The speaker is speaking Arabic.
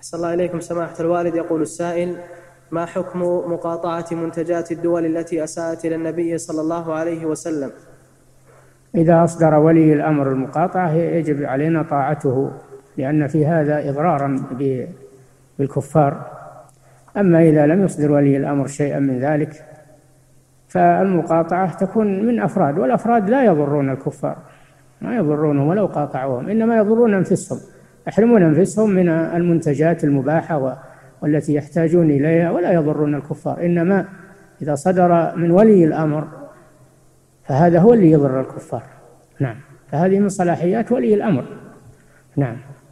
أحسن الله إليكم سماحة الوالد. يقول السائل: ما حكم مقاطعة منتجات الدول التي أساءت إلى النبي صلى الله عليه وسلم؟ إذا أصدر ولي الأمر المقاطعة يجب علينا طاعته، لأن في هذا إضرارا بالكفار. أما إذا لم يصدر ولي الأمر شيئا من ذلك فالمقاطعة تكون من أفراد، والأفراد لا يضرون الكفار، ما يضرونهم ولو قاطعوهم، إنما يضرون أنفسهم، يحرمون أنفسهم من المنتجات المباحة والتي يحتاجون إليها، ولا يضرون الكفار. إنما إذا صدر من ولي الأمر فهذا هو اللي يضر الكفار. نعم، فهذه من صلاحيات ولي الأمر. نعم.